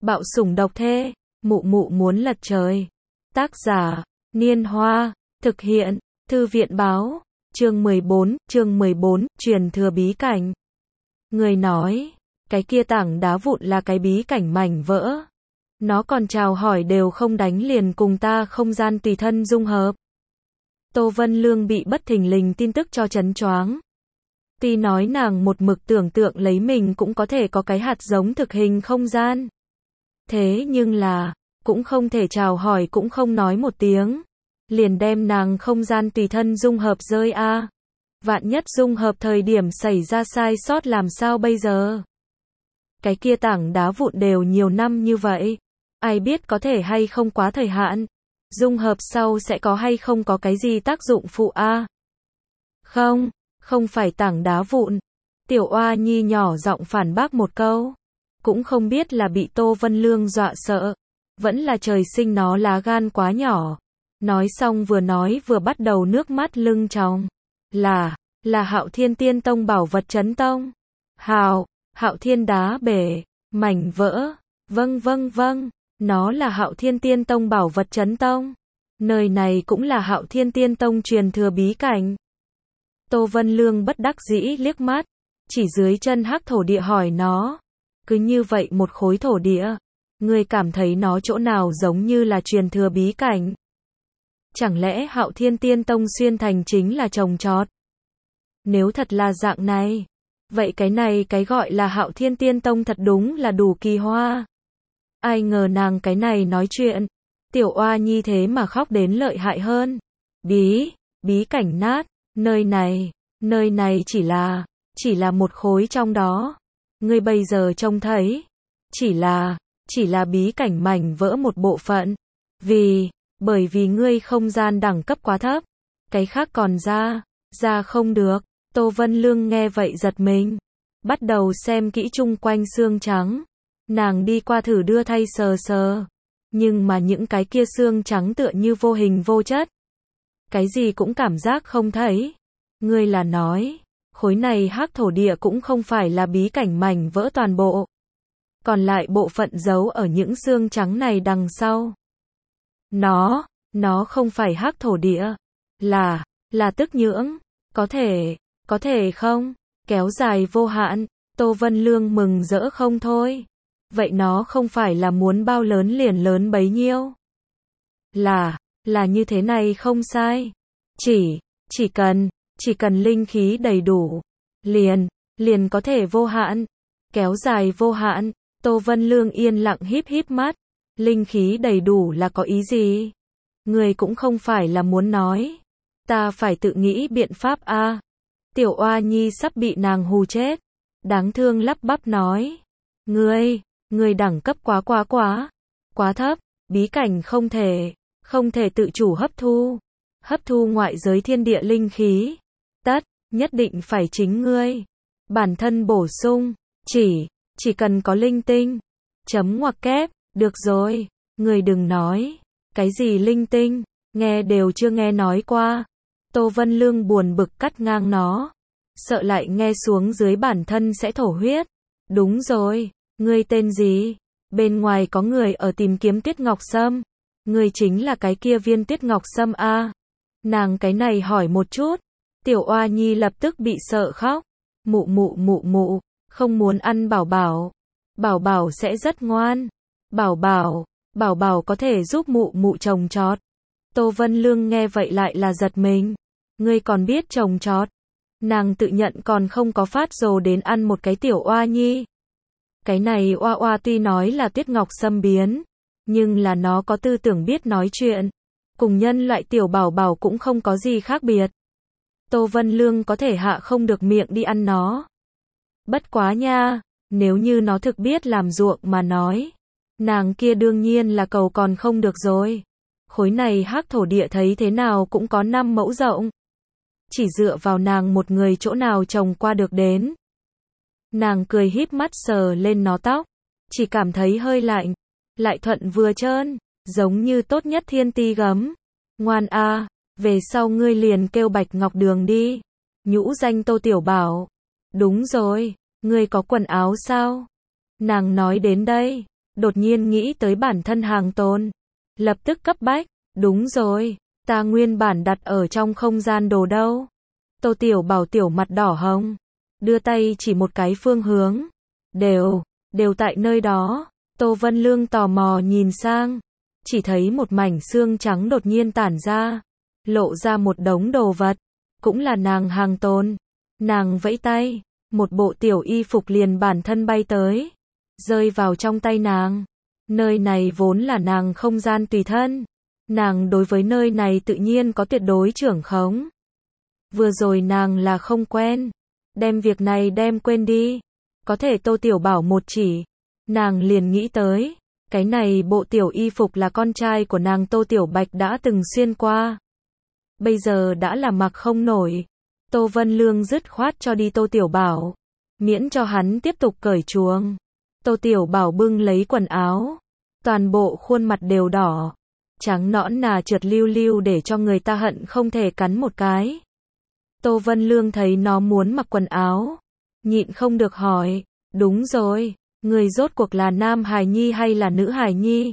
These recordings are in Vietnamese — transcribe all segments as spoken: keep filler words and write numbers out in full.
Bạo sủng độc thê, mụ mụ muốn lật trời. Tác giả, Niên Hoa, thực hiện, Thư viện báo, chương mười bốn, chương mười bốn, truyền thừa bí cảnh. Người nói, cái kia tảng đá vụn là cái bí cảnh mảnh vỡ. Nó còn chào hỏi đều không đánh liền cùng ta không gian tùy thân dung hợp. Tô Vân Lương bị bất thình lình tin tức cho chấn choáng. Tuy nói nàng một mực tưởng tượng lấy mình cũng có thể có cái hạt giống thực hình không gian. Thế nhưng là, cũng không thể chào hỏi cũng không nói một tiếng. Liền đem nàng không gian tùy thân dung hợp rơi a. Vạn nhất dung hợp thời điểm xảy ra sai sót làm sao bây giờ? Cái kia tảng đá vụn đều nhiều năm như vậy. Ai biết có thể hay không quá thời hạn. Dung hợp sau sẽ có hay không có cái gì tác dụng phụ a? Không, không phải tảng đá vụn. Tiểu Oa Nhi nhỏ giọng phản bác một câu. Cũng không biết là bị Tô Vân Lương dọa sợ. Vẫn là trời sinh nó lá gan quá nhỏ. Nói xong vừa nói vừa bắt đầu nước mắt lưng tròng. Là, là Hạo Thiên Tiên Tông bảo vật chấn tông. Hạo, Hạo Thiên đá bể, mảnh vỡ. Vâng vâng vâng, nó là Hạo Thiên Tiên Tông bảo vật chấn tông. Nơi này cũng là Hạo Thiên Tiên Tông truyền thừa bí cảnh. Tô Vân Lương bất đắc dĩ liếc mắt, chỉ dưới chân hắc thổ địa hỏi nó. Cứ như vậy một khối thổ địa, ngươi cảm thấy nó chỗ nào giống như là truyền thừa bí cảnh? Chẳng lẽ Hạo Thiên Tiên Tông xuyên thành chính là trồng trọt? Nếu thật là dạng này, vậy cái này cái gọi là Hạo Thiên Tiên Tông thật đúng là đủ kỳ hoa. Ai ngờ nàng cái này nói chuyện, Tiểu Oa Nhi thế mà khóc đến lợi hại hơn. Bí, bí cảnh nát, nơi này, nơi này chỉ là, chỉ là một khối trong đó. Ngươi bây giờ trông thấy, chỉ là, chỉ là bí cảnh mảnh vỡ một bộ phận. Vì, bởi vì ngươi không gian đẳng cấp quá thấp. Cái khác còn ra, ra không được. Tô Vân Lương nghe vậy giật mình. Bắt đầu xem kỹ chung quanh xương trắng. Nàng đi qua thử đưa thay sờ sờ. Nhưng mà những cái kia xương trắng tựa như vô hình vô chất. Cái gì cũng cảm giác không thấy. Ngươi là nói, khối này hắc thổ địa cũng không phải là bí cảnh mảnh vỡ toàn bộ. Còn lại bộ phận giấu ở những xương trắng này đằng sau. Nó, nó không phải hắc thổ địa. Là, là tức nhưỡng. Có thể, có thể không? Kéo dài vô hạn. Tô Vân Lương mừng rỡ không thôi. Vậy nó không phải là muốn bao lớn liền lớn bấy nhiêu. Là, là như thế này không sai. Chỉ, chỉ cần, chỉ cần linh khí đầy đủ. Liền, liền có thể vô hạn. Kéo dài vô hạn. Tô Vân Lương yên lặng híp híp mắt. Linh khí đầy đủ là có ý gì? Người cũng không phải là muốn nói. Ta phải tự nghĩ biện pháp a. À. Tiểu Oa Nhi sắp bị nàng hù chết. Đáng thương lắp bắp nói. Ngươi, ngươi đẳng cấp quá quá quá. Quá thấp, bí cảnh không thể, không thể tự chủ hấp thu. Hấp thu ngoại giới thiên địa linh khí. Tất, nhất định phải chính ngươi. Bản thân bổ sung, chỉ, chỉ cần có linh tinh. Chấm ngoặc kép, được rồi, ngươi đừng nói. Cái gì linh tinh, nghe đều chưa nghe nói qua. Tô Vân Lương buồn bực cắt ngang nó. Sợ lại nghe xuống dưới bản thân sẽ thổ huyết. Đúng rồi, ngươi tên gì? Bên ngoài có người ở tìm kiếm Tuyết Ngọc Sâm. Ngươi chính là cái kia viên Tuyết Ngọc Sâm a? À? Nàng cái này hỏi một chút. Tiểu Oa Nhi lập tức bị sợ khóc. Mụ mụ mụ mụ, không muốn ăn bảo bảo. Bảo bảo sẽ rất ngoan. Bảo bảo, bảo bảo có thể giúp mụ mụ trồng trọt. Tô Vân Lương nghe vậy lại là giật mình. Ngươi còn biết trồng trọt. Nàng tự nhận còn không có phát rồ đến ăn một cái Tiểu Oa Nhi. Cái này Oa Oa tuy nói là Tuyết Ngọc Sâm biến, nhưng là nó có tư tưởng biết nói chuyện. Cùng nhân loại tiểu bảo bảo cũng không có gì khác biệt. Tô Vân Lương có thể hạ không được miệng đi ăn nó. Bất quá nha, nếu như nó thực biết làm ruộng mà nói. Nàng kia đương nhiên là cầu còn không được rồi. Khối này hắc thổ địa thấy thế nào cũng có năm mẫu rộng. Chỉ dựa vào nàng một người chỗ nào trồng qua được đến. Nàng cười híp mắt sờ lên nó tóc. Chỉ cảm thấy hơi lạnh. Lại thuận vừa trơn. Giống như tốt nhất thiên ti gấm. Ngoan a, à, về sau ngươi liền kêu Bạch Ngọc Đường đi. Nhũ danh Tô Tiểu Bảo. Đúng rồi, ngươi có quần áo sao? Nàng nói đến đây. đột nhiên nghĩ tới bản thân Hàng Tôn. Lập tức cấp bách, đúng rồi, ta nguyên bản đặt ở trong không gian đồ đâu. Tô Tiểu Bảo tiểu mặt đỏ hồng, đưa tay chỉ một cái phương hướng. Đều, đều tại nơi đó. Tô Vân Lương tò mò nhìn sang, chỉ thấy một mảnh xương trắng đột nhiên tản ra, lộ ra một đống đồ vật, cũng là nàng Hàng Tôn. Nàng vẫy tay, một bộ tiểu y phục liền bản thân bay tới, rơi vào trong tay nàng. Nơi này vốn là nàng không gian tùy thân, nàng đối với nơi này tự nhiên có tuyệt đối trưởng khống. Vừa rồi nàng là không quen, đem việc này đem quên đi. Có thể Tô Tiểu Bảo một chỉ, nàng liền nghĩ tới, cái này bộ tiểu y phục là con trai của nàng Tô Tiểu Bạch đã từng xuyên qua. Bây giờ đã là mặc không nổi. Tô Vân Lương dứt khoát cho đi Tô Tiểu Bảo, miễn cho hắn tiếp tục cởi chuồng. Tô Tiểu Bảo bưng lấy quần áo, toàn bộ khuôn mặt đều đỏ, trắng nõn nà trượt lưu lưu để cho người ta hận không thể cắn một cái. Tô Vân Lương thấy nó muốn mặc quần áo, nhịn không được hỏi, đúng rồi, người rốt cuộc là nam hài nhi hay là nữ hài nhi?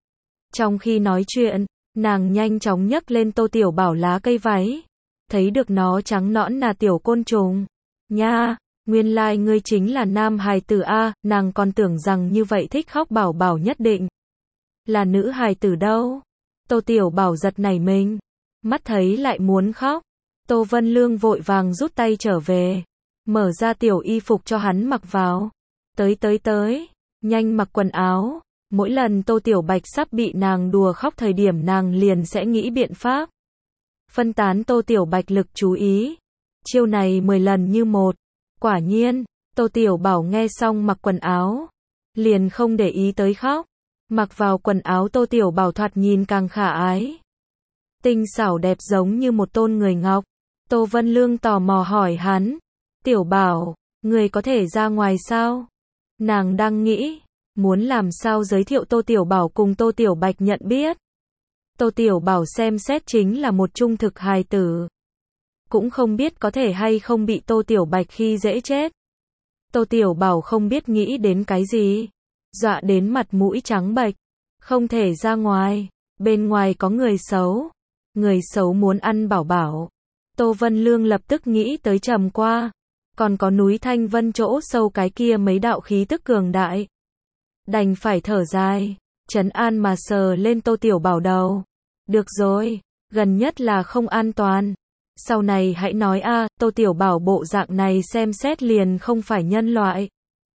Trong khi nói chuyện, nàng nhanh chóng nhấc lên Tô Tiểu Bảo lá cây váy, thấy được nó trắng nõn là tiểu côn trùng. Nha, nguyên lai like ngươi chính là nam hài tử a, nàng còn tưởng rằng như vậy thích khóc Bảo Bảo nhất định là nữ hài tử đâu. Tô Tiểu Bảo giật nảy mình, mắt thấy lại muốn khóc. Tô Vân Lương vội vàng rút tay trở về, mở ra tiểu y phục cho hắn mặc vào. Tới tới tới, nhanh mặc quần áo. Mỗi lần Tô Tiểu Bạch sắp bị nàng đùa khóc thời điểm nàng liền sẽ nghĩ biện pháp phân tán Tô Tiểu Bạch lực chú ý. Chiêu này mười lần như một. Quả nhiên, Tô Tiểu Bảo nghe xong mặc quần áo, liền không để ý tới khóc. Mặc vào quần áo Tô Tiểu Bảo thoạt nhìn càng khả ái, tinh xảo đẹp giống như một tôn người ngọc. Tô Vân Lương tò mò hỏi hắn, Tiểu Bảo, người có thể ra ngoài sao? Nàng đang nghĩ, muốn làm sao giới thiệu Tô Tiểu Bảo cùng Tô Tiểu Bạch nhận biết. Tô Tiểu Bảo xem xét chính là một trung thực hài tử, cũng không biết có thể hay không bị Tô Tiểu Bạch khi dễ chết. Tô Tiểu Bảo không biết nghĩ đến cái gì, dọa đến mặt mũi trắng bệch, không thể ra ngoài, bên ngoài có người xấu, người xấu muốn ăn Bảo Bảo. Tô Vân Lương lập tức nghĩ tới Trầm Qua, còn có núi Thanh Vân chỗ sâu cái kia mấy đạo khí tức cường đại. Đành phải thở dài, trấn an mà sờ lên Tô Tiểu Bảo đầu. Được rồi, gần nhất là không an toàn. Sau này hãy nói a, Tô Tiểu Bảo bộ dạng này xem xét liền không phải nhân loại.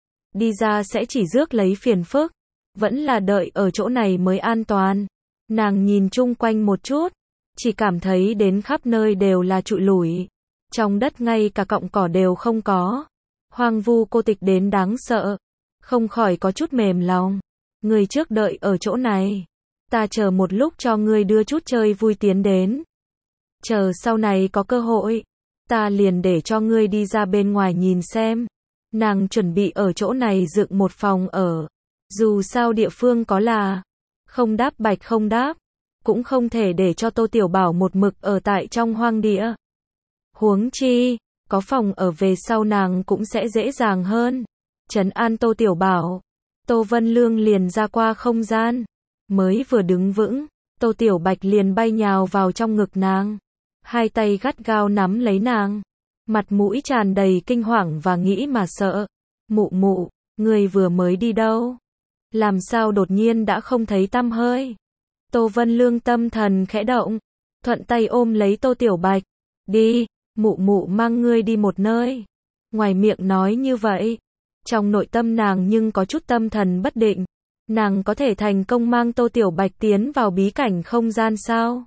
Đi ra sẽ chỉ rước lấy phiền phức, vẫn là đợi ở chỗ này mới an toàn. Nàng nhìn chung quanh một chút, chỉ cảm thấy đến khắp nơi đều là trụi lủi. Trong đất ngay cả cọng cỏ đều không có. Hoang vu cô tịch đến đáng sợ. Không khỏi có chút mềm lòng. Người trước đợi ở chỗ này. Ta chờ một lúc cho ngươi đưa chút chơi vui tiến đến. Chờ sau này có cơ hội, ta liền để cho ngươi đi ra bên ngoài nhìn xem. Nàng chuẩn bị ở chỗ này dựng một phòng ở. Dù sao địa phương có là không đáp bạch không đáp, cũng không thể để cho Tô Tiểu Bảo một mực ở tại trong hoang địa. Huống chi, có phòng ở về sau nàng cũng sẽ dễ dàng hơn. Trấn an Tô Tiểu Bảo, Tô Vân Lương liền ra qua không gian. Mới vừa đứng vững, Tô Tiểu Bạch liền bay nhào vào trong ngực nàng. Hai tay gắt gao nắm lấy nàng. Mặt mũi tràn đầy kinh hoàng và nghĩ mà sợ. Mụ mụ, người vừa mới đi đâu? Làm sao đột nhiên đã không thấy tăm hơi? Tô Vân Lương tâm thần khẽ động, thuận tay ôm lấy Tô Tiểu Bạch. Đi, mụ mụ mang ngươi đi một nơi. Ngoài miệng nói như vậy, trong nội tâm nàng nhưng có chút tâm thần bất định. Nàng có thể thành công mang Tô Tiểu Bạch tiến vào bí cảnh không gian sao?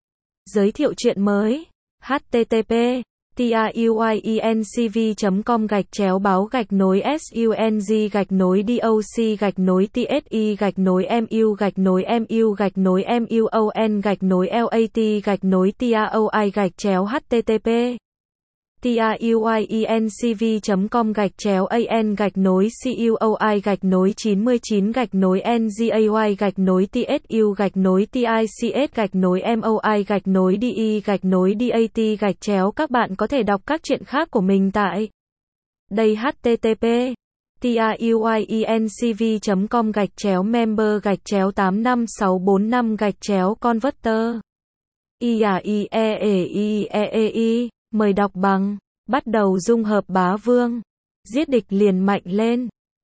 Giới thiệu chuyện mới. H T T P truyencv chấm com gạch chéo báo gạch nối sung gạch nối doc gạch nối tsi gạch nối mu gạch nối mu gạch nối muon gạch nối lat gạch nối taoi gạch chéo http truyencv chấm com gạch chéo an gạch nối cuoi gạch nối chín mươi chín gạch nối ngay gạch nối tsu gạch nối tics gạch nối moi gạch nối de gạch nối dat gạch chéo. Các bạn có thể đọc các chuyện khác của mình tại đây. H T T P tiuyiencv.com gạch chéo member gạch chéo tám năm sáu bốn năm gạch chéo converter. i a i e e i e e i, mời đọc bằng. Bắt đầu dung hợp bá vương. Giết địch liền mạnh lên.